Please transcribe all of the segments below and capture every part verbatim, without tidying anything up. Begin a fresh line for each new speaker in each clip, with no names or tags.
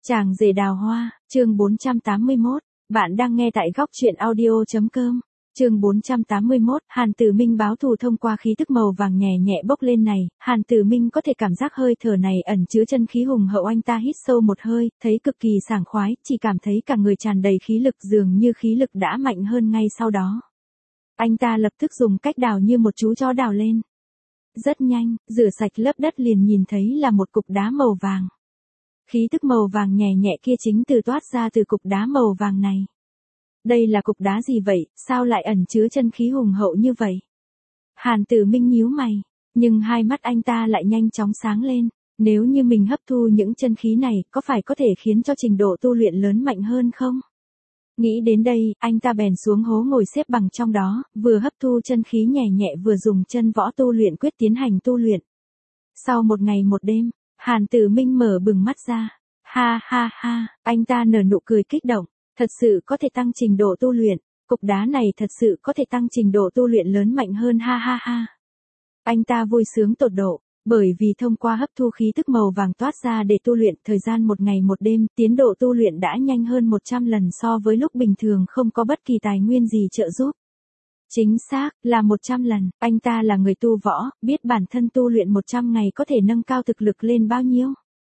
Chàng rể đào hoa, chương bốn trăm tám mươi mốt, bạn đang nghe tại góc truyện audio.com. Chương bốn trăm tám mươi mốt, Hàn Tử Minh báo thù. Thông qua khí tức màu vàng nhẹ nhẹ bốc lên này, Hàn Tử Minh có thể cảm giác hơi thở này ẩn chứa chân khí hùng hậu. Anh ta hít sâu một hơi, thấy cực kỳ sảng khoái, chỉ cảm thấy cả người tràn đầy khí lực, dường như khí lực đã mạnh hơn ngay sau đó. Anh ta lập tức dùng cách đào như một chú chó đào lên. Rất nhanh, rửa sạch lớp đất liền nhìn thấy là một cục đá màu vàng. Khí tức màu vàng nhẹ nhẹ kia chính từ toát ra từ cục đá màu vàng này. Đây là cục đá gì vậy, sao lại ẩn chứa chân khí hùng hậu như vậy? Hàn Tử Minh nhíu mày, nhưng hai mắt anh ta lại nhanh chóng sáng lên. Nếu như mình hấp thu những chân khí này, có phải có thể khiến cho trình độ tu luyện lớn mạnh hơn không? Nghĩ đến đây, anh ta bèn xuống hố ngồi xếp bằng trong đó, vừa hấp thu chân khí nhẹ nhẹ vừa dùng chân võ tu luyện quyết tiến hành tu luyện. Sau một ngày một đêm, Hàn Tử Minh mở bừng mắt ra. Ha ha ha, anh ta nở nụ cười kích động. Thật sự có thể tăng trình độ tu luyện, cục đá này thật sự có thể tăng trình độ tu luyện lớn mạnh hơn, ha ha ha. Anh ta vui sướng tột độ, bởi vì thông qua hấp thu khí tức màu vàng toát ra để tu luyện, thời gian một ngày một đêm, tiến độ tu luyện đã nhanh hơn một trăm lần so với lúc bình thường không có bất kỳ tài nguyên gì trợ giúp. Chính xác, là một trăm lần, anh ta là người tu võ, biết bản thân tu luyện một trăm ngày có thể nâng cao thực lực lên bao nhiêu.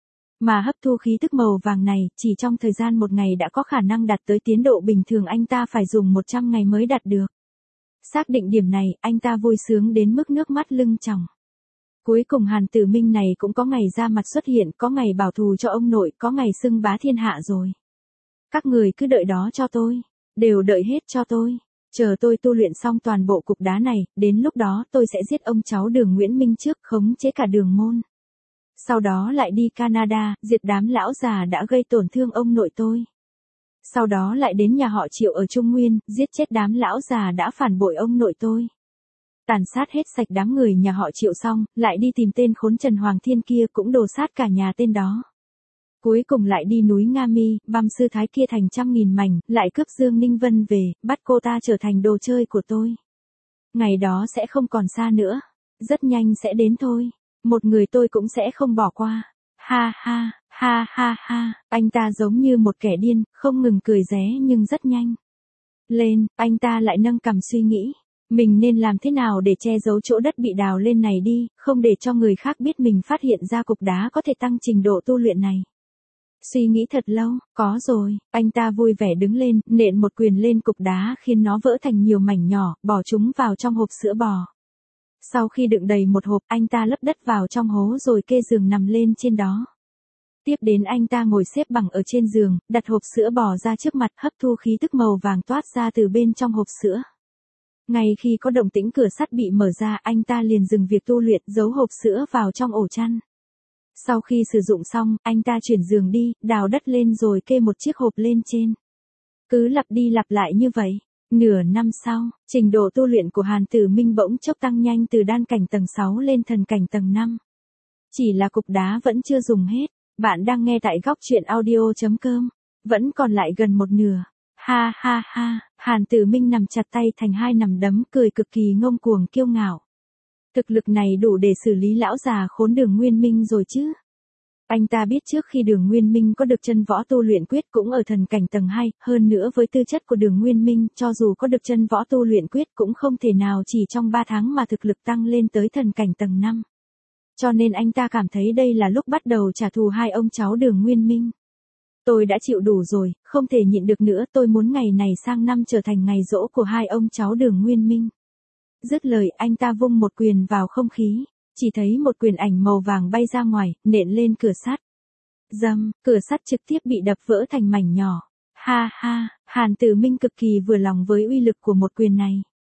Mà hấp thu khí tức màu vàng này, chỉ trong thời gian một ngày đã có khả năng đạt tới tiến độ bình thường anh ta phải dùng một trăm ngày mới đạt được. Xác định điểm này, anh ta vui sướng đến mức nước mắt lưng tròng. Cuối cùng Hàn Tử Minh này cũng có ngày ra mặt xuất hiện, có ngày bảo thù cho ông nội, có ngày xưng bá thiên hạ rồi. Các người cứ đợi đó cho tôi, đều đợi hết cho tôi. Chờ tôi tu luyện xong toàn bộ cục đá này, đến lúc đó tôi sẽ giết ông cháu Đường Nguyễn Minh trước, khống chế cả Đường môn. Sau đó lại đi Canada, diệt đám lão già đã gây tổn thương ông nội tôi. Sau đó lại đến nhà họ Triệu ở Trung Nguyên, giết chết đám lão già đã phản bội ông nội tôi. Tàn sát hết sạch đám người nhà họ Triệu xong, lại đi tìm tên khốn Trần Hoàng Thiên kia cũng đồ sát cả nhà tên đó. Cuối cùng lại đi núi Nga Mi, băm sư thái kia thành trăm nghìn mảnh, lại cướp Dương Ninh Vân về, bắt cô ta trở thành đồ chơi của tôi. Ngày đó sẽ không còn xa nữa, rất nhanh sẽ đến thôi. Một người tôi cũng sẽ không bỏ qua. Ha ha, ha ha ha, anh ta giống như một kẻ điên, không ngừng cười ré nhưng rất nhanh. Lên, anh ta lại nâng cằm suy nghĩ. Mình nên làm thế nào để che giấu chỗ đất bị đào lên này đi, không để cho người khác biết mình phát hiện ra cục đá có thể tăng trình độ tu luyện này. Suy nghĩ thật lâu, có rồi, anh ta vui vẻ đứng lên, nện một quyền lên cục đá khiến nó vỡ thành nhiều mảnh nhỏ, bỏ chúng vào trong hộp sữa bò. Sau khi đựng đầy một hộp, anh ta lấp đất vào trong hố rồi kê giường nằm lên trên đó. Tiếp đến anh ta ngồi xếp bằng ở trên giường, đặt hộp sữa bò ra trước mặt, hấp thu khí tức màu vàng toát ra từ bên trong hộp sữa. Ngay khi có động tĩnh cửa sắt bị mở ra, anh ta liền dừng việc tu luyện, giấu hộp sữa vào trong ổ chăn. Sau khi sử dụng xong, anh ta chuyển giường đi, đào đất lên rồi kê một chiếc hộp lên trên. Cứ lặp đi lặp lại như vậy. Nửa năm sau, trình độ tu luyện của Hàn Tử Minh bỗng chốc tăng nhanh từ đan cảnh tầng sáu lên thần cảnh tầng năm. Chỉ là cục đá vẫn chưa dùng hết. Bạn đang nghe tại góc truyện audio.com. Vẫn còn lại gần một nửa. Ha ha ha, Hàn Tử Minh nằm chặt tay thành hai nắm đấm, cười cực kỳ ngông cuồng kiêu ngạo. Thực lực này đủ để xử lý lão già khốn Đường Nguyên Minh rồi chứ. Anh ta biết trước khi Đường Nguyên Minh có được chân võ tu luyện quyết cũng ở thần cảnh tầng hai, hơn nữa với tư chất của Đường Nguyên Minh, cho dù có được chân võ tu luyện quyết cũng không thể nào chỉ trong ba tháng mà thực lực tăng lên tới thần cảnh tầng năm. Cho nên anh ta cảm thấy đây là lúc bắt đầu trả thù hai ông cháu Đường Nguyên Minh. Tôi đã chịu đủ rồi, không thể nhịn được nữa, tôi muốn ngày này sang năm trở thành ngày giỗ của hai ông cháu Đường Nguyên Minh. Dứt lời anh ta vung một quyền vào không khí. Chỉ thấy một quyền ảnh màu vàng bay ra ngoài, nện lên cửa sắt. Dầm, cửa sắt trực tiếp bị đập vỡ thành mảnh nhỏ. Ha ha, Hàn Tử Minh cực kỳ vừa lòng với uy lực của một quyền này.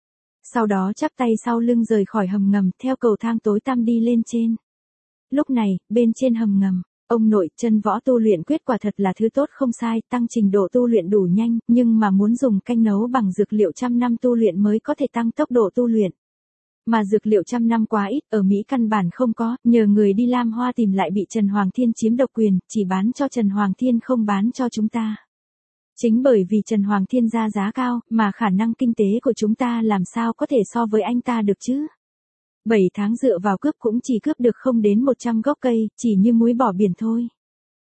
Sau đó chắp tay sau lưng rời khỏi hầm ngầm, theo cầu thang tối tăm đi lên trên. Lúc này, bên trên hầm ngầm, ông nội, chân võ tu luyện quyết quả thật là thứ tốt không sai, tăng trình độ tu luyện đủ nhanh, nhưng mà muốn dùng canh nấu bằng dược liệu trăm năm tu luyện mới có thể tăng tốc độ tu luyện. Mà dược liệu trăm năm quá ít, ở Mỹ căn bản không có, nhờ người đi Lam Hoa tìm lại bị Trần Hoàng Thiên chiếm độc quyền, chỉ bán cho Trần Hoàng Thiên không bán cho chúng ta. Chính bởi vì Trần Hoàng Thiên ra giá cao, mà khả năng kinh tế của chúng ta làm sao có thể so với anh ta được chứ. bảy tháng dựa vào cướp cũng chỉ cướp được không đến một trăm gốc cây, chỉ như muối bỏ biển thôi.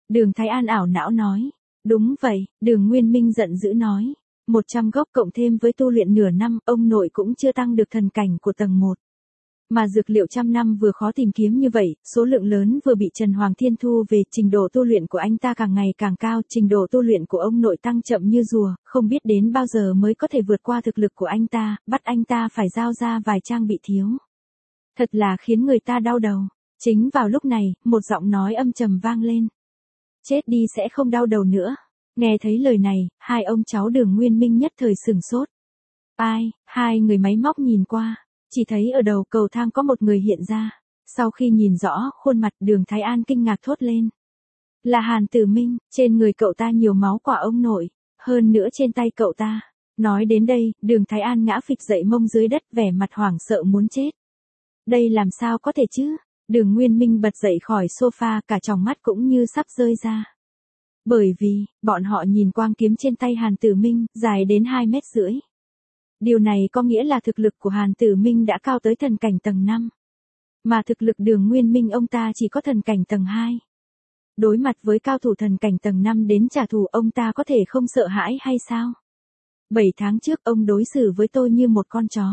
Đường Thái An ảo não nói. Đúng vậy, Đường Nguyên Minh giận dữ nói. một trăm gốc cộng thêm với tu luyện nửa năm, ông nội cũng chưa tăng được thần cảnh của tầng một. Mà dược liệu trăm năm vừa khó tìm kiếm như vậy, số lượng lớn vừa bị Trần Hoàng Thiên thu về, trình độ tu luyện của anh ta càng ngày càng cao, trình độ tu luyện của ông nội tăng chậm như rùa, không biết đến bao giờ mới có thể vượt qua thực lực của anh ta, bắt anh ta phải giao ra vài trang bị thiếu. Thật là khiến người ta đau đầu. Chính vào lúc này, một giọng nói âm trầm vang lên. Chết đi sẽ không đau đầu nữa. Nghe thấy lời này, hai ông cháu Đường Nguyên Minh nhất thời sửng sốt. Ai, hai người máy móc nhìn qua. Chỉ thấy ở đầu cầu thang có một người hiện ra. Sau khi nhìn rõ khuôn mặt, Đường Thái An kinh ngạc thốt lên. Là Hàn Tử Minh, trên người cậu ta nhiều máu của ông nội, hơn nữa trên tay cậu ta. Nói đến đây, Đường Thái An ngã phịch dậy mông dưới đất, vẻ mặt hoảng sợ muốn chết. Đây làm sao có thể chứ? Đường Nguyên Minh bật dậy khỏi sofa, cả tròng mắt cũng như sắp rơi ra. Bởi vì, bọn họ nhìn quang kiếm trên tay Hàn Tử Minh, dài đến hai mét rưỡi. Điều này có nghĩa là thực lực của Hàn Tử Minh đã cao tới thần cảnh tầng năm. Mà thực lực Đường Nguyên Minh ông ta chỉ có thần cảnh tầng hai. Đối mặt với cao thủ thần cảnh tầng năm đến trả thù, ông ta có thể không sợ hãi hay sao? Bảy tháng trước ông đối xử với tôi như một con chó.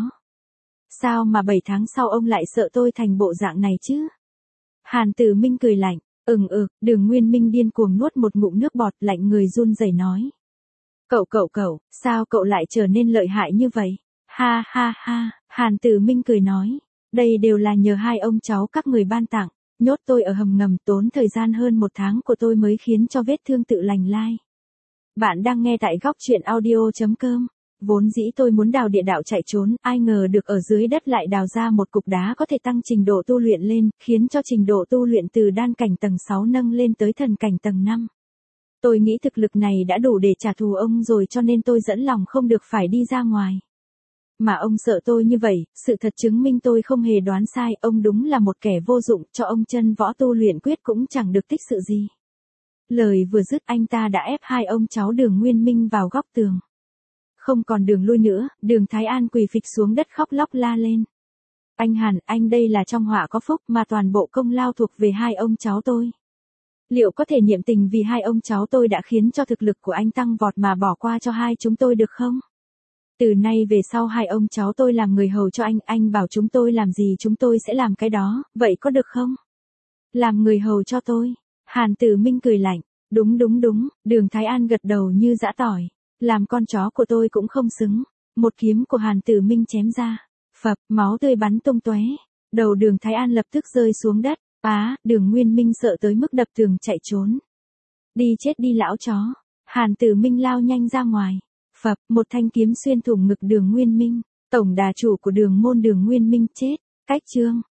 Sao mà bảy tháng sau ông lại sợ tôi thành bộ dạng này chứ? Hàn Tử Minh cười lạnh. Ừm ừ, Đường Nguyên Minh điên cuồng nuốt một ngụm nước bọt, lạnh người run rẩy nói. Cậu cậu cậu, sao cậu lại trở nên lợi hại như vậy? Ha ha ha, Hàn Tử Minh cười nói. Đây đều là nhờ hai ông cháu các người ban tặng, nhốt tôi ở hầm ngầm, tốn thời gian hơn một tháng của tôi mới khiến cho vết thương tự lành lai. Bạn đang nghe tại góc truyện audio chấm com. Vốn dĩ tôi muốn đào địa đạo chạy trốn, ai ngờ được ở dưới đất lại đào ra một cục đá có thể tăng trình độ tu luyện lên, khiến cho trình độ tu luyện từ đan cảnh tầng sáu nâng lên tới thần cảnh tầng năm. Tôi nghĩ thực lực này đã đủ để trả thù ông rồi, cho nên tôi dẫn lòng không được phải đi ra ngoài. Mà ông sợ tôi như vậy, sự thật chứng minh tôi không hề đoán sai, ông đúng là một kẻ vô dụng, cho ông chân võ tu luyện quyết cũng chẳng được tích sự gì. Lời vừa dứt, anh ta đã ép hai ông cháu Đường Nguyên Minh vào góc tường. Không còn đường lui nữa, Đường Thái An quỳ phịch xuống đất khóc lóc la lên. Anh Hàn, anh đây là trong họa có phúc, mà toàn bộ công lao thuộc về hai ông cháu tôi. Liệu có thể niệm tình vì hai ông cháu tôi đã khiến cho thực lực của anh tăng vọt mà bỏ qua cho hai chúng tôi được không? Từ nay về sau hai ông cháu tôi làm người hầu cho anh, anh bảo chúng tôi làm gì chúng tôi sẽ làm cái đó, vậy có được không? Làm người hầu cho tôi. Hàn Tử Minh cười lạnh. Đúng đúng đúng, Đường Thái An gật đầu như giã tỏi. Làm con chó của tôi cũng không xứng. Một kiếm của Hàn Tử Minh chém ra. Phập, máu tươi bắn tung tóe. Đầu Đường Thái An lập tức rơi xuống đất. Á, Đường Nguyên Minh sợ tới mức đập tường chạy trốn. Đi chết đi lão chó. Hàn Tử Minh lao nhanh ra ngoài. Phập, một thanh kiếm xuyên thủng ngực Đường Nguyên Minh. Tổng đà chủ của Đường môn Đường Nguyên Minh chết. Cách chương.